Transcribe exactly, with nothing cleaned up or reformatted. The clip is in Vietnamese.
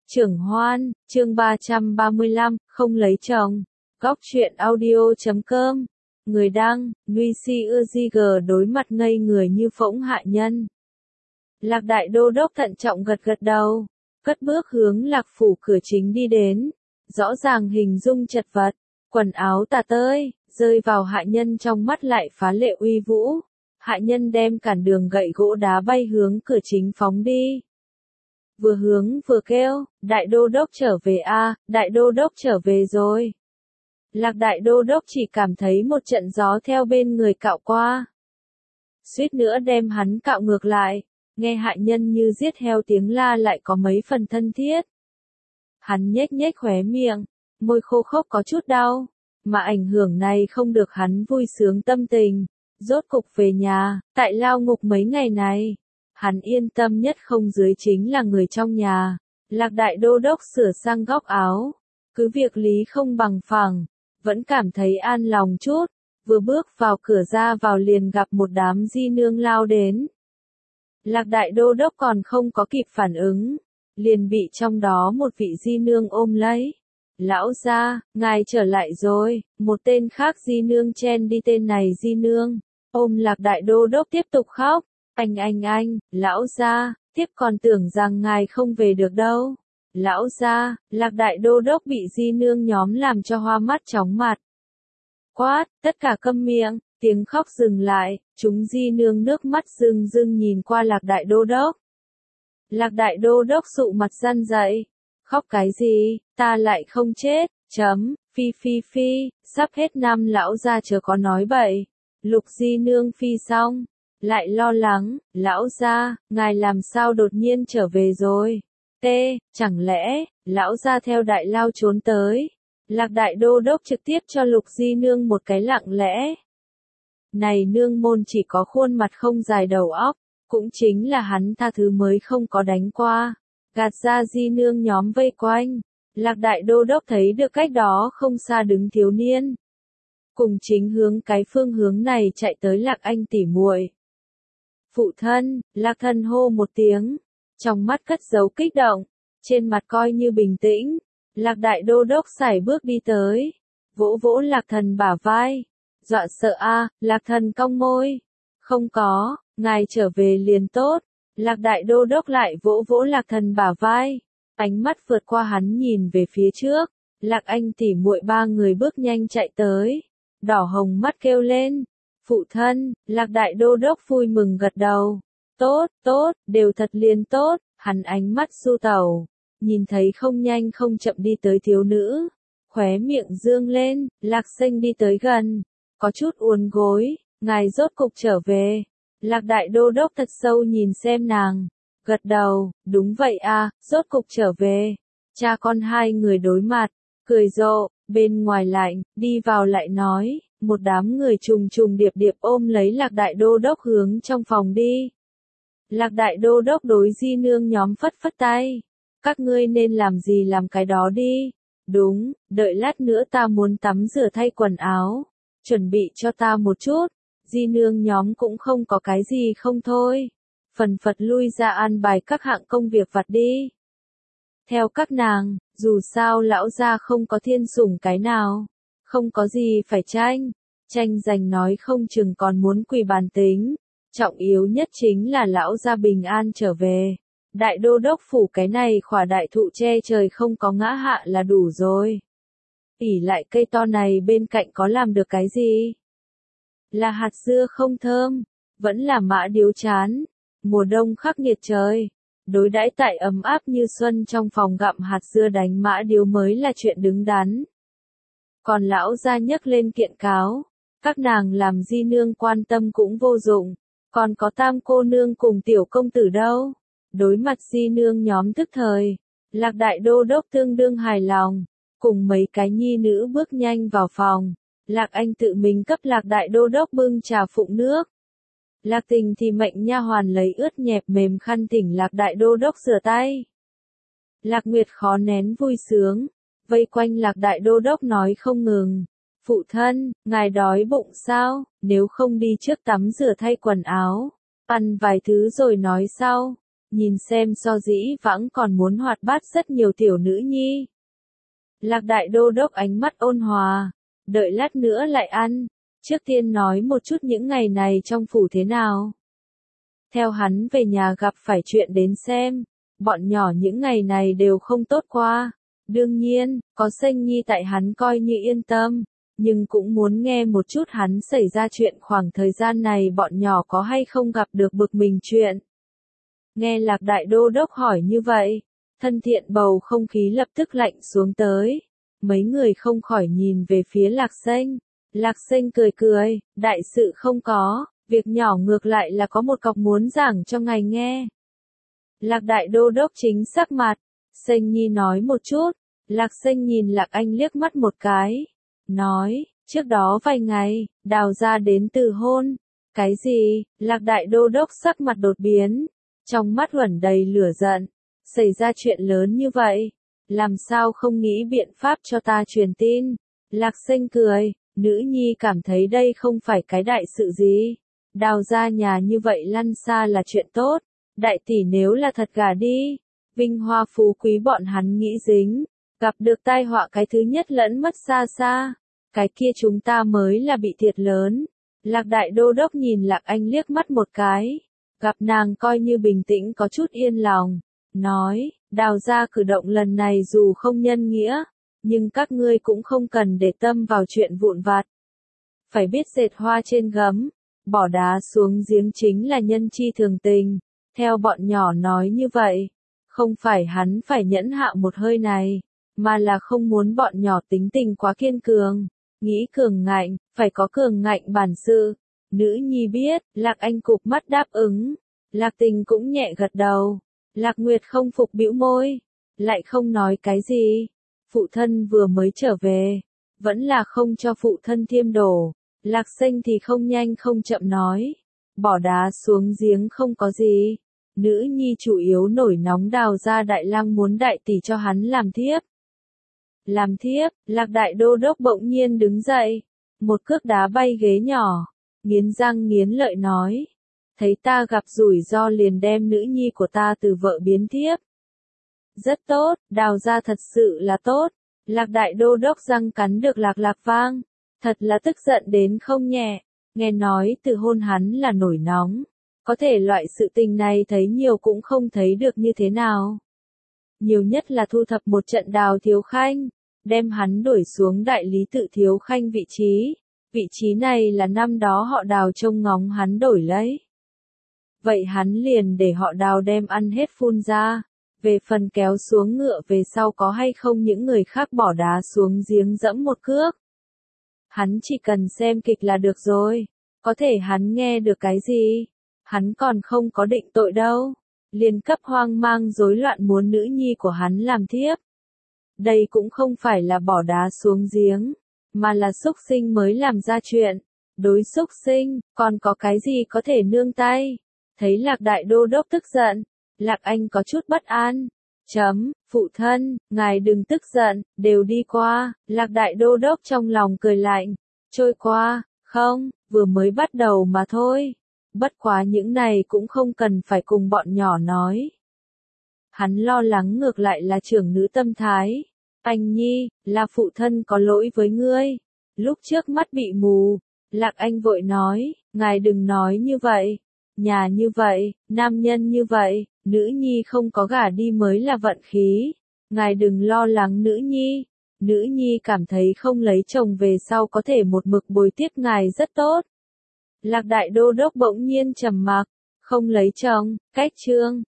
Trưởng Hoan, chương ba trăm ba mươi lăm, không lấy chồng. Góc truyện audio chấm com. Người đăng, Nguy Si Ưa Di Gờ đối mặt ngây người như phỗng hạ nhân. Lạc Đại Đô Đốc thận trọng gật gật đầu, cất bước hướng Lạc phủ cửa chính đi đến. Rõ ràng hình dung chật vật, quần áo tả tơi, rơi vào hạ nhân trong mắt lại phá lệ uy vũ. Hạ nhân đem cản đường gậy gỗ đá bay hướng cửa chính phóng đi. Vừa hướng vừa kêu, Đại Đô Đốc trở về a, à, Đại Đô Đốc trở về rồi. Lạc Đại Đô Đốc chỉ cảm thấy một trận gió theo bên người cạo qua. Suýt nữa đem hắn cạo ngược lại, nghe hạ nhân như giết heo tiếng la lại có mấy phần thân thiết. Hắn nhếch nhếch khóe miệng, môi khô khốc có chút đau, mà ảnh hưởng này không được hắn vui sướng tâm tình. Rốt cục về nhà, tại lao ngục mấy ngày này. Hắn yên tâm nhất không dưới chính là người trong nhà. Lạc Đại Đô Đốc sửa sang góc áo. Cứ việc lý không bằng phẳng, vẫn cảm thấy an lòng chút. Vừa bước vào cửa ra vào liền gặp một đám di nương lao đến. Lạc Đại Đô Đốc còn không có kịp phản ứng, liền bị trong đó một vị di nương ôm lấy. Lão gia, ngài trở lại rồi. Một tên khác di nương chen đi tên này di nương, ôm Lạc Đại Đô Đốc tiếp tục khóc. Anh anh anh, lão gia, tiếp còn tưởng rằng ngài không về được đâu. Lão gia, Lạc Đại Đô Đốc bị di nương nhóm làm cho hoa mắt chóng mặt. Quát, tất cả câm miệng, tiếng khóc dừng lại, chúng di nương nước mắt rưng rưng nhìn qua Lạc Đại Đô Đốc. Lạc Đại Đô Đốc sụ mặt răn dậy, khóc cái gì, ta lại không chết, chấm, phi phi phi, sắp hết năm lão gia chớ có nói bậy. Lục di nương phi xong, lại lo lắng, lão gia, ngài làm sao đột nhiên trở về rồi? T, chẳng lẽ, lão gia theo đại lao trốn tới? Lạc Đại Đô Đốc trực tiếp cho Lục di nương một cái lặng lẽ. Này nương môn chỉ có khuôn mặt không dài đầu óc, cũng chính là hắn tha thứ mới không có đánh qua. Gạt ra di nương nhóm vây quanh. Lạc Đại Đô Đốc thấy được cách đó không xa đứng thiếu niên. Cùng chính hướng cái phương hướng này chạy tới Lạc Anh tỉ muội. Phụ thân, Lạc Thần hô một tiếng, trong mắt cất giấu kích động, trên mặt coi như bình tĩnh. Lạc Đại Đô Đốc sải bước đi tới, vỗ vỗ Lạc Thần bả vai, dọa sợ a, à, Lạc Thần cong môi, không có, ngài trở về liền tốt. Lạc Đại Đô Đốc lại vỗ vỗ Lạc Thần bả vai, ánh mắt vượt qua hắn nhìn về phía trước. Lạc Anh tỉ muội ba người bước nhanh chạy tới, đỏ hồng mắt kêu lên. Phụ thân, Lạc Đại Đô Đốc vui mừng gật đầu. Tốt, tốt, đều thật liền tốt. Hắn ánh mắt su tẩu, nhìn thấy không nhanh không chậm đi tới thiếu nữ, khóe miệng dương lên. Lạc Sinh đi tới gần, có chút uốn gối, ngài rốt cục trở về. Lạc Đại Đô Đốc thật sâu nhìn xem nàng, gật đầu, đúng vậy à, rốt cục trở về. Cha con hai người đối mặt, cười rộ, bên ngoài lạnh, đi vào lại nói. Một đám người trùng trùng điệp điệp ôm lấy Lạc Đại Đô Đốc hướng trong phòng đi. Lạc Đại Đô Đốc đối di nương nhóm phất phất tay. Các ngươi nên làm gì làm cái đó đi. Đúng, đợi lát nữa ta muốn tắm rửa thay quần áo. Chuẩn bị cho ta một chút. Di nương nhóm cũng không có cái gì không thôi. Phần phật lui ra an bài các hạng công việc vặt đi. Theo các nàng, dù sao lão gia không có thiên sủng cái nào. Không có gì phải tranh, tranh giành nói không chừng còn muốn quỳ bàn tính. Trọng yếu nhất chính là lão gia bình an trở về. Đại Đô Đốc phủ cái này khỏa đại thụ che trời không có ngã hạ là đủ rồi. ỉ lại cây to này bên cạnh có làm được cái gì? Là hạt dưa không thơm, vẫn là mã điếu chán. Mùa đông khắc nghiệt trời, đối đãi tại ấm áp như xuân trong phòng gặm hạt dưa đánh mã điếu mới là chuyện đứng đắn. Còn lão gia nhấc lên kiện cáo, các nàng làm di nương quan tâm cũng vô dụng, còn có tam cô nương cùng tiểu công tử đâu. Đối mặt di nương nhóm tức thời, Lạc Đại Đô Đốc tương đương hài lòng, cùng mấy cái nhi nữ bước nhanh vào phòng. Lạc Anh tự mình cấp Lạc Đại Đô Đốc bưng trà phụng nước. Lạc Tình thì mệnh nha hoàn lấy ướt nhẹp mềm khăn thỉnh Lạc Đại Đô Đốc rửa tay. Lạc Nguyệt khó nén vui sướng, vây quanh Lạc Đại Đô Đốc nói không ngừng. Phụ thân, ngài đói bụng sao? Nếu không đi trước tắm rửa thay quần áo, ăn vài thứ rồi nói sau. nhìn xem so dĩ vãng còn muốn hoạt bát rất nhiều tiểu nữ nhi. Lạc Đại Đô Đốc ánh mắt ôn hòa, đợi lát nữa lại ăn, trước tiên nói một chút những ngày này trong phủ thế nào. Theo hắn về nhà gặp phải chuyện đến xem, bọn nhỏ những ngày này đều không tốt qua. Đương nhiên, có Sênh Nhi tại hắn coi như yên tâm, nhưng cũng muốn nghe một chút hắn xảy ra chuyện khoảng thời gian này bọn nhỏ có hay không gặp được bực mình chuyện. Nghe Lạc Đại Đô Đốc hỏi như vậy, thân thiện bầu không khí lập tức lạnh xuống tới. Mấy người không khỏi nhìn về phía Lạc Sênh. Lạc Sênh cười cười, đại sự không có, việc nhỏ ngược lại là có một cọc muốn giảng cho ngài nghe. Lạc Đại Đô Đốc chính sắc mặt, Sênh Nhi nói một chút. Lạc Sênh nhìn Lạc Anh liếc mắt một cái, nói, trước đó vài ngày, Đào gia đến từ hôn. Cái gì? Lạc Đại Đô Đốc sắc mặt đột biến, trong mắt uẩn đầy lửa giận. Xảy ra chuyện lớn như vậy, làm sao không nghĩ biện pháp cho ta truyền tin? Lạc Sênh cười, nữ nhi cảm thấy đây không phải cái đại sự gì. Đào gia nhà như vậy lăn xa là chuyện tốt, đại tỷ nếu là thật gả đi, vinh hoa phú quý bọn hắn nghĩ dính, gặp được tai họa cái thứ nhất lẫn mất xa xa, cái kia chúng ta mới là bị thiệt lớn. Lạc Đại Đô Đốc nhìn Lạc Anh liếc mắt một cái, gặp nàng coi như bình tĩnh có chút yên lòng, nói, Đào gia cử động lần này dù không nhân nghĩa, nhưng các ngươi cũng không cần để tâm vào chuyện vụn vặt. Phải biết dệt hoa trên gấm, bỏ đá xuống giếng chính là nhân chi thường tình. Theo bọn nhỏ nói như vậy, không phải hắn phải nhẫn hạ một hơi này, mà là không muốn bọn nhỏ tính tình quá kiên cường, nghĩ cường ngạnh, phải có cường ngạnh bản sự. Nữ nhi biết, Lạc Anh cụp mắt đáp ứng, Lạc Tình cũng nhẹ gật đầu, Lạc Nguyệt không phục bĩu môi, lại không nói cái gì. Phụ thân vừa mới trở về, vẫn là không cho phụ thân thiêm đổ. Lạc Sênh thì không nhanh không chậm nói, bỏ đá xuống giếng không có gì. Nữ nhi chủ yếu nổi nóng Đào gia đại lang muốn đại tỷ cho hắn làm thiếp. Làm thiếp, Lạc Đại Đô Đốc bỗng nhiên đứng dậy, một cước đá bay ghế nhỏ, nghiến răng nghiến lợi nói, thấy ta gặp rủi ro liền đem nữ nhi của ta từ vợ biến thiếp. Rất tốt, Đào gia thật sự là tốt. Lạc Đại Đô Đốc răng cắn được lạc lạc vang, thật là tức giận đến không nhẹ, nghe nói từ hôn hắn là nổi nóng. Có thể loại sự tình này thấy nhiều cũng không thấy được như thế nào. Nhiều nhất là thu thập một trận Đào Thiếu Khanh, đem hắn đuổi xuống đại lý tự Thiếu Khanh vị trí. Vị trí này là năm đó họ Đào trông ngóng hắn đổi lấy. Vậy hắn liền để họ Đào đem ăn hết phun ra. Về phần kéo xuống ngựa về sau có hay không những người khác bỏ đá xuống giếng dẫm một cước. Hắn chỉ cần xem kịch là được rồi. Có thể hắn nghe được cái gì? Hắn còn không có định tội đâu. Liền cấp hoang mang rối loạn muốn nữ nhi của hắn làm thiếp. Đây cũng không phải là bỏ đá xuống giếng, mà là xúc sinh mới làm ra chuyện. Đối xúc sinh, còn có cái gì có thể nương tay? Thấy Lạc Đại Đô Đốc tức giận, Lạc Anh có chút bất an. Chấm, phụ thân, ngài đừng tức giận, đều đi qua. Lạc Đại Đô Đốc trong lòng cười lạnh. Trôi qua, không, vừa mới bắt đầu mà thôi. Bất quá những này cũng không cần phải cùng bọn nhỏ nói. Hắn lo lắng ngược lại là trưởng nữ tâm thái. Anh Nhi, là phụ thân có lỗi với ngươi. Lúc trước mắt bị mù, Lạc Anh vội nói, ngài đừng nói như vậy. Nhà như vậy, nam nhân như vậy, nữ nhi không có gả đi mới là vận khí. Ngài đừng lo lắng nữ nhi. Nữ nhi cảm thấy không lấy chồng về sau có thể một mực bồi tiếp ngài rất tốt. Lạc Đại Đô Đốc bỗng nhiên trầm mặc, không lấy chồng, cách chương.